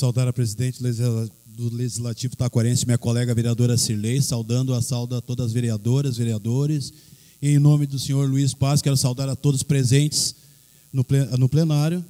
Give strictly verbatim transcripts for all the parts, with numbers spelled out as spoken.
saudar a presidente do Legislativo Taquarense, minha colega vereadora Cirlei, saudando a sauda a todas as vereadoras, vereadores. E em nome do senhor Luiz Paz, quero saudar a todos presentes no plenário,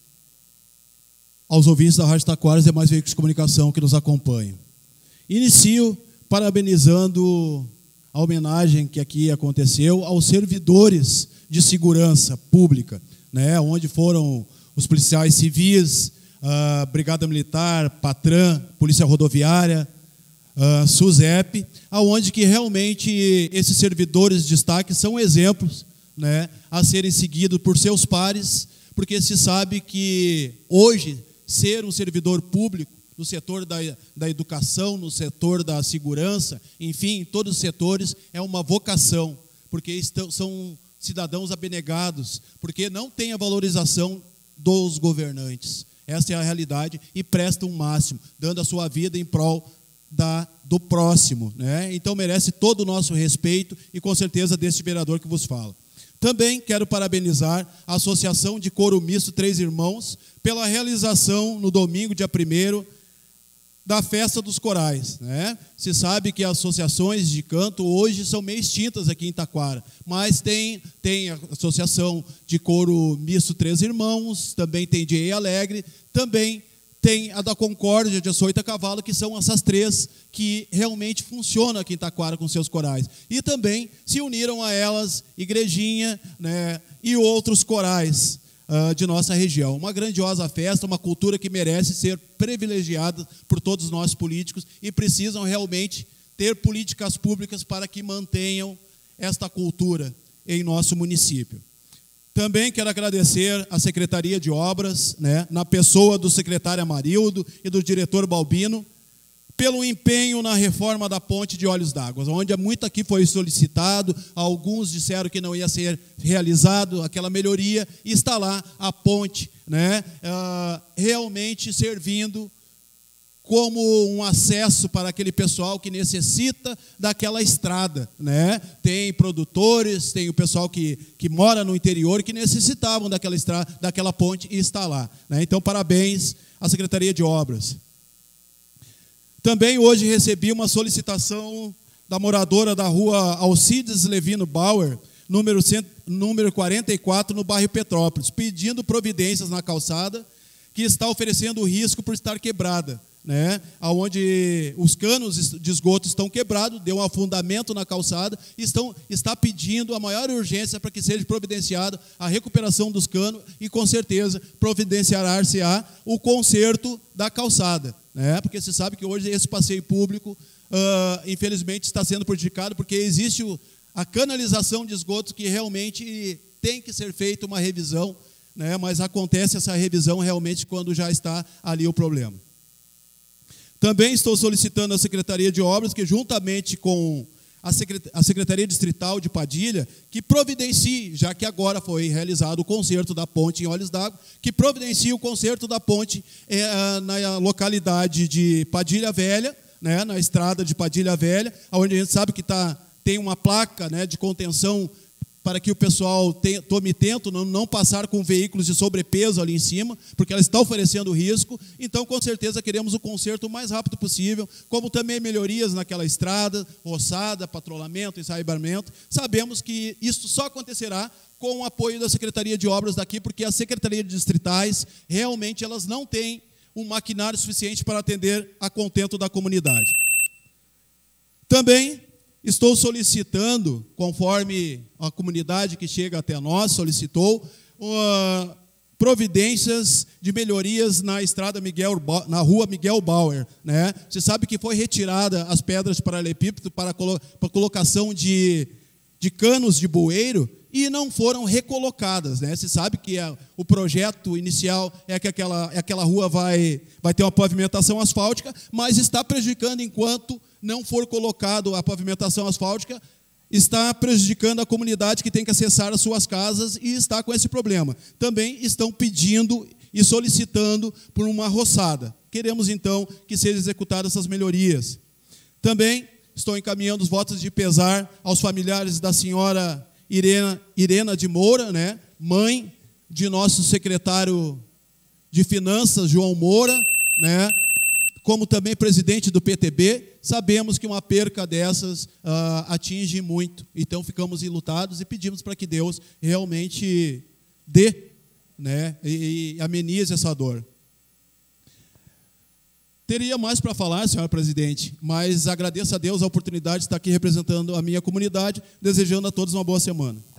aos ouvintes da Rádio Taquara e demais veículos de comunicação que nos acompanham. Inicio parabenizando a homenagem que aqui aconteceu aos servidores de segurança pública, né, onde foram os policiais civis, a Brigada Militar, Patran, Polícia Rodoviária, a SUSEP, aonde que realmente esses servidores de destaque são exemplos, né, a serem seguidos por seus pares, porque se sabe que hoje ser um servidor público no setor da, da educação, no setor da segurança, enfim, em todos os setores, é uma vocação, porque estão, são cidadãos abnegados, porque não tem a valorização dos governantes. Essa é a realidade e prestam o máximo, dando a sua vida em prol da, do próximo, né? Então merece todo o nosso respeito e com certeza deste vereador que vos fala. Também quero parabenizar a Associação de Coro Misto Três Irmãos pela realização no domingo, dia primeiro, da Festa dos Corais, né? Se sabe que as associações de canto hoje são meio extintas aqui em Taquara, mas tem, tem a Associação de Coro Misto Três Irmãos, também tem de Ei Alegre, também tem a da Concórdia de Açoita Cavalo, que são essas três que realmente funcionam aqui em Taquara com seus corais. E também se uniram a elas Igrejinha, né, e outros corais uh, de nossa região. Uma grandiosa festa, uma cultura que merece ser privilegiada por todos nós políticos e precisam realmente ter políticas públicas para que mantenham esta cultura em nosso município. Também quero agradecer à Secretaria de Obras, né, na pessoa do secretário Amarildo e do diretor Balbino, pelo empenho na reforma da ponte de Olhos d'Água, onde muito aqui foi solicitado, alguns disseram que não ia ser realizado aquela melhoria, e está lá a ponte, né, uh, realmente servindo como um acesso para aquele pessoal que necessita daquela estrada, né? Tem produtores, tem o pessoal que, que mora no interior que necessitavam daquela estrada, daquela ponte e está lá, né? Então, parabéns à Secretaria de Obras. Também hoje recebi uma solicitação da moradora da rua Alcides Levino Bauer, número, número quarenta e quatro, no bairro Petrópolis, pedindo providências na calçada que está oferecendo risco por estar quebrada, né, onde os canos de esgoto estão quebrados, deu um afundamento na calçada, estão, está pedindo a maior urgência para que seja providenciado a recuperação dos canos e, com certeza, providenciar-se-á o conserto da calçada, né, porque se sabe que hoje esse passeio público, uh, infelizmente, está sendo prejudicado, porque existe o, a canalização de esgoto que realmente tem que ser feita uma revisão, né, mas acontece essa revisão realmente quando já está ali o problema. Também estou solicitando à Secretaria de Obras que, juntamente com a Secretaria Distrital de Padilha, que providencie, já que agora foi realizado o conserto da ponte em Olhos d'Água, que providencie o conserto da ponte é, na localidade de Padilha Velha, né, na estrada de Padilha Velha, onde a gente sabe que tá, tem uma placa, né, de contenção para que o pessoal tenha, tome tento, não, não passar com veículos de sobrepeso ali em cima, porque ela está oferecendo risco. Então, com certeza, queremos o conserto o mais rápido possível, como também melhorias naquela estrada, roçada, patrulhamento, ensaibamento. Sabemos que isso só acontecerá com o apoio da Secretaria de Obras daqui, porque as secretarias distritais, realmente, elas não têm um maquinário suficiente para atender a contento da comunidade. Também estou solicitando, conforme a comunidade que chega até nós solicitou, uh, providências de melhorias na estrada Miguel, na rua Miguel Bauer, né? Você sabe que foi retirada as pedras de paralelepípedo para a colocação de, de canos de bueiro e não foram recolocadas, né? Você sabe que a, o projeto inicial é que aquela, aquela rua vai, vai ter uma pavimentação asfáltica, mas está prejudicando enquanto não for colocado a pavimentação asfáltica, está prejudicando a comunidade que tem que acessar as suas casas e está com esse problema. Também estão pedindo e solicitando por uma roçada. Queremos, então, que sejam executadas essas melhorias. Também estou encaminhando os votos de pesar aos familiares da senhora Irena, Irena de Moura, né, mãe de nosso secretário de Finanças, João Moura, né? Como também presidente do P T B, sabemos que uma perca dessas uh, atinge muito. Então, ficamos enlutados e pedimos para que Deus realmente dê, né, e, e amenize essa dor. Teria mais para falar, senhor presidente, mas agradeço a Deus a oportunidade de estar aqui representando a minha comunidade, desejando a todos uma boa semana.